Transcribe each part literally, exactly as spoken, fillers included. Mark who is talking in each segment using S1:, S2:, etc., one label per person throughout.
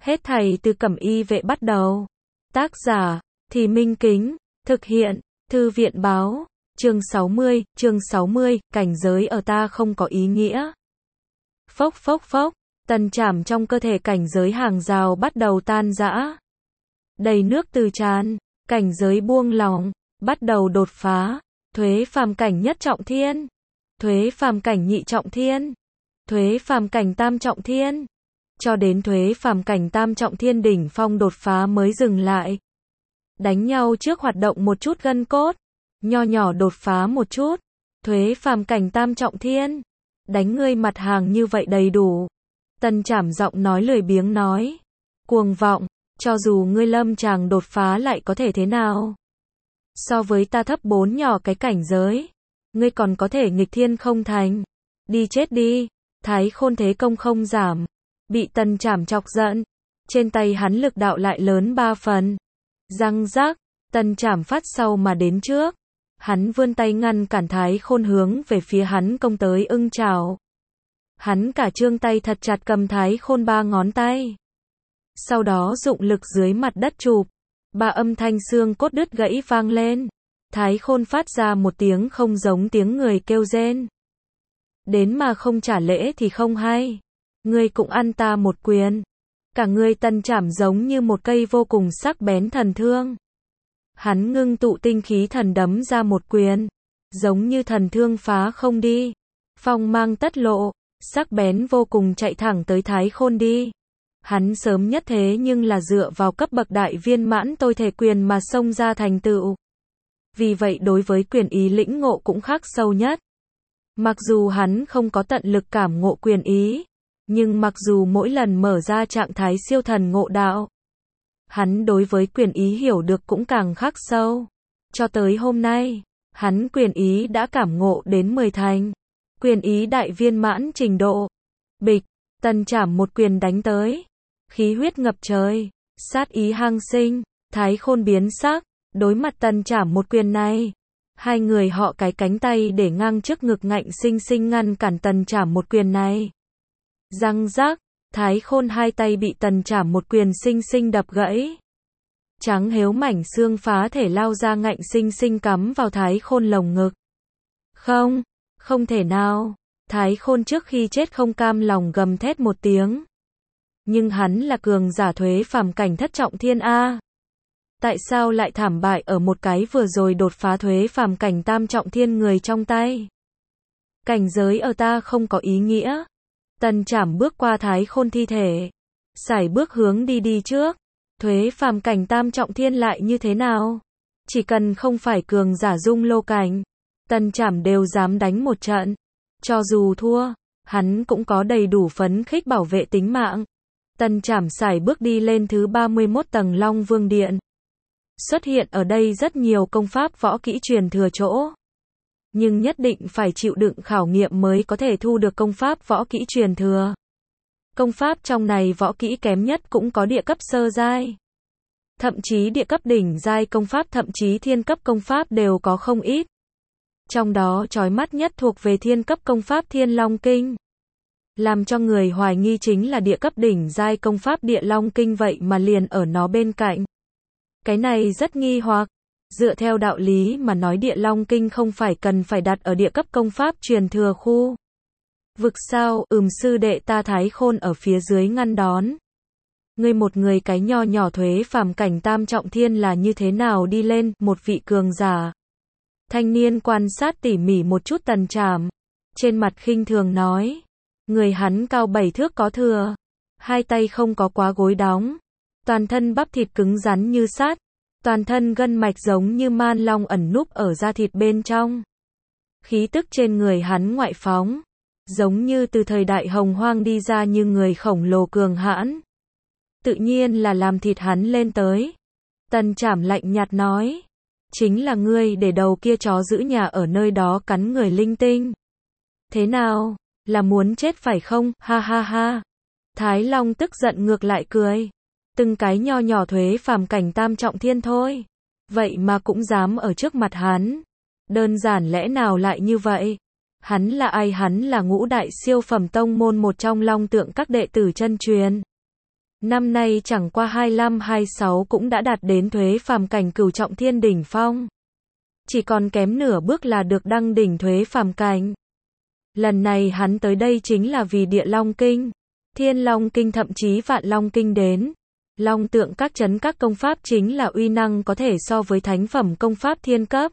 S1: Hết thảy từ Cẩm Y Vệ bắt đầu. Tác giả, Thì Minh Kính, thực hiện, Thư viện Báo, chương sáu mươi, chương sáu mươi, cảnh giới ở ta không có ý nghĩa. Phốc phốc phốc, tần trảm trong cơ thể cảnh giới hàng rào bắt đầu tan rã. Đầy nước từ tràn, cảnh giới buông lỏng, bắt đầu đột phá, thuế phàm cảnh nhất trọng thiên, thuế phàm cảnh nhị trọng thiên, thuế phàm cảnh tam trọng thiên, cho đến thuế phàm cảnh tam trọng thiên đỉnh phong đột phá mới dừng lại. Đánh nhau trước hoạt động một chút gân cốt, nho nhỏ đột phá một chút, thuế phàm cảnh tam trọng thiên, đánh ngươi mặt hàng như vậy đầy đủ. Tần Trảm giọng nói lười biếng nói, cuồng vọng, cho dù ngươi lâm chàng đột phá lại có thể thế nào? So với ta thấp bốn nhỏ cái cảnh giới, ngươi còn có thể nghịch thiên không thành. Đi chết đi. Thái Khôn thế công không giảm, bị Tần Trảm chọc giận, trên tay hắn lực đạo lại lớn ba phần. Răng rác, Tần Trảm phát sau mà đến trước, hắn vươn tay ngăn cản Thái Khôn hướng về phía hắn công tới ưng chảo. Hắn cả trương tay thật chặt cầm Thái Khôn ba ngón tay. Sau đó dụng lực dưới mặt đất chụp, ba âm thanh xương cốt đứt gãy vang lên. Thái Khôn phát ra một tiếng không giống tiếng người kêu rên. Đến mà không trả lễ thì không hay. Ngươi cũng ăn ta một quyền. Cả người Tần Trảm giống như một cây vô cùng sắc bén thần thương. Hắn ngưng tụ tinh khí thần đấm ra một quyền, giống như thần thương phá không đi, phong mang tất lộ, sắc bén vô cùng chạy thẳng tới Thái Khôn đi. Hắn sớm nhất thế nhưng là dựa vào cấp bậc đại viên mãn tôi thể quyền mà xông ra thành tựu. Vì vậy đối với quyền ý lĩnh ngộ cũng khắc sâu nhất. Mặc dù hắn không có tận lực cảm ngộ quyền ý, nhưng mặc dù mỗi lần mở ra trạng thái siêu thần ngộ đạo, hắn đối với quyền ý hiểu được cũng càng khắc sâu. Cho tới hôm nay, hắn quyền ý đã cảm ngộ đến mười thành. Quyền ý đại viên mãn trình độ. Bịch, Tần Trảm một quyền đánh tới. Khí huyết ngập trời, sát ý hăng sinh, Thái Khôn biến sắc, đối mặt Tần Trảm một quyền này. Hai người họ cái cánh tay để ngang trước ngực ngạnh sinh sinh ngăn cản Tần Trảm một quyền này. Răng rác, Thái Khôn hai tay bị Tần Trảm một quyền sinh sinh đập gãy. Trắng héo mảnh xương phá thể lao ra ngạnh sinh sinh cắm vào Thái Khôn lồng ngực. Không, không thể nào. Thái Khôn trước khi chết không cam lòng gầm thét một tiếng. Nhưng hắn là cường giả thuế phàm cảnh thất trọng thiên A. Tại sao lại thảm bại ở một cái vừa rồi đột phá thuế phàm cảnh tam trọng thiên người trong tay? Cảnh giới ở ta không có ý nghĩa. Tần Trảm bước qua Thái Khôn thi thể, sải bước hướng đi đi trước. Thuế phàm cảnh tam trọng thiên lại như thế nào? Chỉ cần không phải cường giả dung lô cảnh, Tần Trảm đều dám đánh một trận. Cho dù thua, hắn cũng có đầy đủ phấn khích bảo vệ tính mạng. Tần Trảm sải bước đi lên thứ ba mươi mốt tầng Long Vương Điện. Xuất hiện ở đây rất nhiều công pháp võ kỹ truyền thừa chỗ. Nhưng nhất định phải chịu đựng khảo nghiệm mới có thể thu được công pháp võ kỹ truyền thừa. Công pháp trong này võ kỹ kém nhất cũng có địa cấp sơ giai. Thậm chí địa cấp đỉnh giai công pháp thậm chí thiên cấp công pháp đều có không ít. Trong đó chói mắt nhất thuộc về thiên cấp công pháp Thiên Long Kinh. Làm cho người hoài nghi chính là địa cấp đỉnh giai công pháp Địa Long Kinh vậy mà liền ở nó bên cạnh. Cái này rất nghi hoặc. Dựa theo đạo lý mà nói Địa Long Kinh không phải cần phải đặt ở địa cấp công pháp truyền thừa khu vực sao? Ừm, sư đệ ta Thái Khôn ở phía dưới ngăn đón. Ngươi một người cái nho nhỏ thuế phàm cảnh tam trọng thiên là như thế nào đi lên? Một vị cường giả thanh niên quan sát tỉ mỉ một chút Tần Trảm, trên mặt khinh thường nói. Người hắn cao bảy thước có thừa, hai tay không có quá gối đóng, toàn thân bắp thịt cứng rắn như sắt, toàn thân gân mạch giống như man long ẩn núp ở da thịt bên trong. Khí tức trên người hắn ngoại phóng, giống như từ thời đại hồng hoang đi ra như người khổng lồ cường hãn. Tự nhiên là làm thịt hắn lên tới. Tần Trảm lạnh nhạt nói. Chính là ngươi để đầu kia chó giữ nhà ở nơi đó cắn người linh tinh. Thế nào? Là muốn chết phải không? Ha ha ha. Thái Long tức giận ngược lại cười. Từng cái nho nhỏ thuế phàm cảnh tam trọng thiên thôi. Vậy mà cũng dám ở trước mặt hắn. Đơn giản lẽ nào lại như vậy? Hắn là ai? Hắn là ngũ đại siêu phẩm tông môn một trong long tượng các đệ tử chân truyền. Năm nay chẳng qua hai lăm hai sáu cũng đã đạt đến thuế phàm cảnh cửu trọng thiên đỉnh phong. Chỉ còn kém nửa bước là được đăng đỉnh thuế phàm cảnh. Lần này hắn tới đây chính là vì Địa Long Kinh, Thiên Long Kinh thậm chí Vạn Long Kinh đến. Long tượng các chấn các công pháp chính là uy năng có thể so với thánh phẩm công pháp thiên cấp.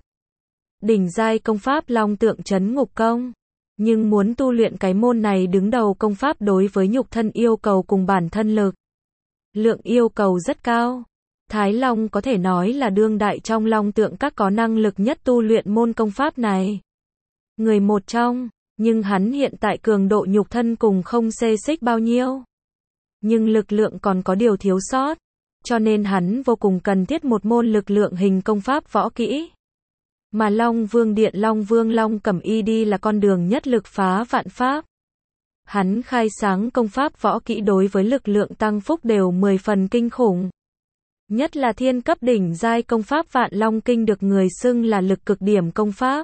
S1: Đỉnh giai công pháp Long tượng chấn ngục công. Nhưng muốn tu luyện cái môn này đứng đầu công pháp đối với nhục thân yêu cầu cùng bản thân lực. Lượng yêu cầu rất cao. Thái Long có thể nói là đương đại trong long tượng các có năng lực nhất tu luyện môn công pháp này. Người một trong, nhưng hắn hiện tại cường độ nhục thân cùng không xê xích bao nhiêu. Nhưng lực lượng còn có điều thiếu sót, cho nên hắn vô cùng cần thiết một môn lực lượng hình công pháp võ kỹ. Mà Long Vương Điện Long Vương Long Cẩm Y đi là con đường nhất lực phá vạn pháp. Hắn khai sáng công pháp võ kỹ đối với lực lượng tăng phúc đều mười phần kinh khủng. Nhất là thiên cấp đỉnh giai công pháp Vạn Long Kinh được người xưng là lực cực điểm công pháp.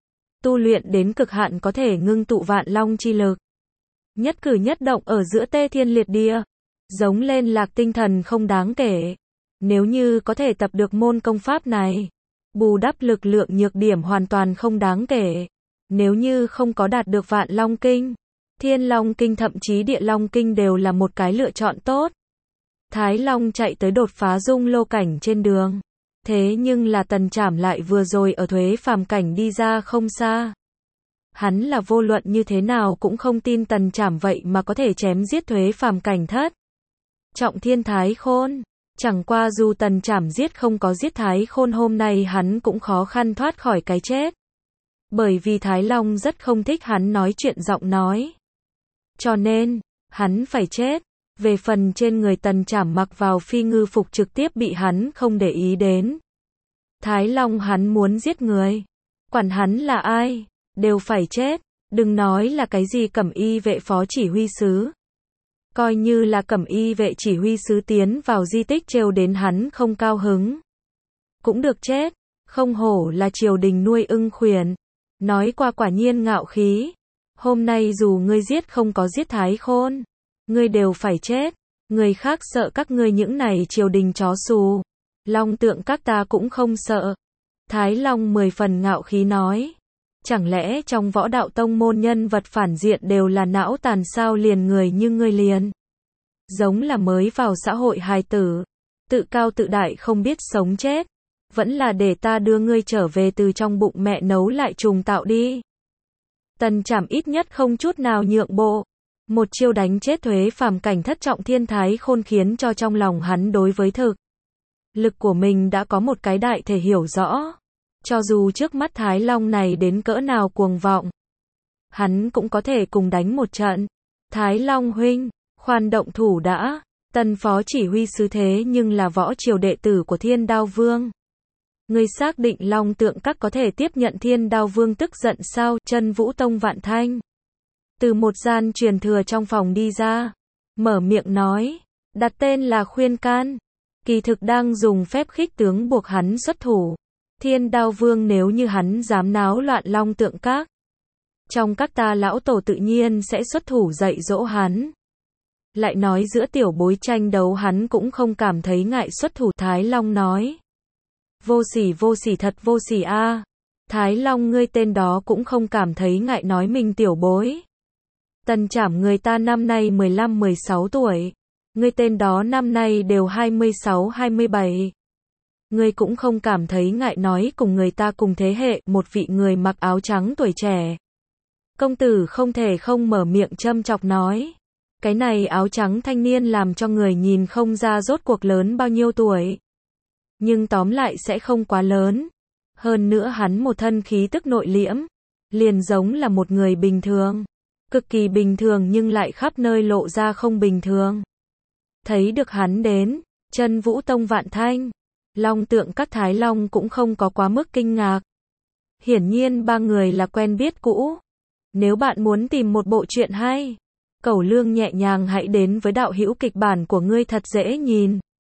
S1: Tu luyện đến cực hạn có thể ngưng tụ vạn long chi lực. Nhất cử nhất động ở giữa tê thiên liệt địa, giống lên lạc tinh thần không đáng kể. Nếu như có thể tập được môn công pháp này, bù đắp lực lượng nhược điểm hoàn toàn không đáng kể. Nếu như không có đạt được Vạn Long Kinh, Thiên Long Kinh thậm chí Địa Long Kinh đều là một cái lựa chọn tốt. Thái Long chạy tới đột phá dung lô cảnh trên đường. Thế nhưng là Tần Trảm lại vừa rồi ở thuế phàm cảnh đi ra không xa. Hắn là vô luận như thế nào cũng không tin Tần Trảm vậy mà có thể chém giết thuế phàm cảnh thất trọng thiên Thái Khôn. Chẳng qua dù Tần Trảm giết không có giết Thái Khôn hôm nay hắn cũng khó khăn thoát khỏi cái chết. Bởi vì Thái Long rất không thích hắn nói chuyện giọng nói. Cho nên, hắn phải chết. Về phần trên người Tần Trảm mặc vào phi ngư phục trực tiếp bị hắn không để ý đến. Thái Long hắn muốn giết người. Quản hắn là ai, đều phải chết. Đừng nói là cái gì Cẩm Y vệ phó chỉ huy sứ. Coi như là Cẩm Y vệ chỉ huy sứ tiến vào di tích trêu đến hắn không cao hứng. Cũng được chết. Không hổ là triều đình nuôi ưng khuyển. Nói qua quả nhiên ngạo khí. Hôm nay dù ngươi giết không có giết Thái Khôn, ngươi đều phải chết. Người khác sợ các ngươi những này triều đình chó xù. Long tượng các ta cũng không sợ. Thái Long mười phần ngạo khí nói. Chẳng lẽ trong võ đạo tông môn nhân vật phản diện đều là não tàn sao liền người như ngươi liền. Giống là mới vào xã hội hài tử. Tự cao tự đại không biết sống chết. Vẫn là để ta đưa ngươi trở về từ trong bụng mẹ nấu lại trùng tạo đi. Tần Trảm ít nhất không chút nào nhượng bộ. Một chiêu đánh chết thuế phàm cảnh thất trọng thiên Thái Khôn khiến cho trong lòng hắn đối với thực lực của mình đã có một cái đại thể hiểu rõ. Cho dù trước mắt Thái Long này đến cỡ nào cuồng vọng, hắn cũng có thể cùng đánh một trận. Thái Long huynh, khoan động thủ đã. Tần phó chỉ huy sứ thế nhưng là võ triều đệ tử của Thiên Đao Vương. Ngươi xác định Long tượng các có thể tiếp nhận Thiên Đao Vương tức giận sao? Chân Vũ Tông Vạn Thanh từ một gian truyền thừa trong phòng đi ra, mở miệng nói, đặt tên là Khuyên Can, kỳ thực đang dùng phép khích tướng buộc hắn xuất thủ. Thiên Đao Vương nếu như hắn dám náo loạn Long tượng các, trong các ta lão tổ tự nhiên sẽ xuất thủ dạy dỗ hắn. Lại nói giữa tiểu bối tranh đấu hắn cũng không cảm thấy ngại xuất thủ. Thái Long nói, vô sỉ vô sỉ thật vô sỉ a. À. Thái Long ngươi tên đó cũng không cảm thấy ngại nói mình tiểu bối. Tần Trảm người ta năm nay mười lăm mười sáu tuổi. Ngươi tên đó năm nay đều hai mươi sáu hai mươi bảy. Ngươi cũng không cảm thấy ngại nói cùng người ta cùng thế hệ. Một vị người mặc áo trắng tuổi trẻ. Công tử không thể không mở miệng châm chọc nói. Cái này áo trắng thanh niên làm cho người nhìn không ra rốt cuộc lớn bao nhiêu tuổi. Nhưng tóm lại sẽ không quá lớn. Hơn nữa hắn một thân khí tức nội liễm. Liền giống là một người bình thường. Cực kỳ bình thường nhưng lại khắp nơi lộ ra không bình thường. Thấy được hắn đến, Chân Vũ Tông Vạn Thanh, Long tượng các Thái Long cũng không có quá mức kinh ngạc. Hiển nhiên ba người là quen biết cũ. Nếu bạn muốn tìm một bộ truyện hay, cẩu lương nhẹ nhàng hãy đến với đạo hữu kịch bản của ngươi thật dễ nhìn.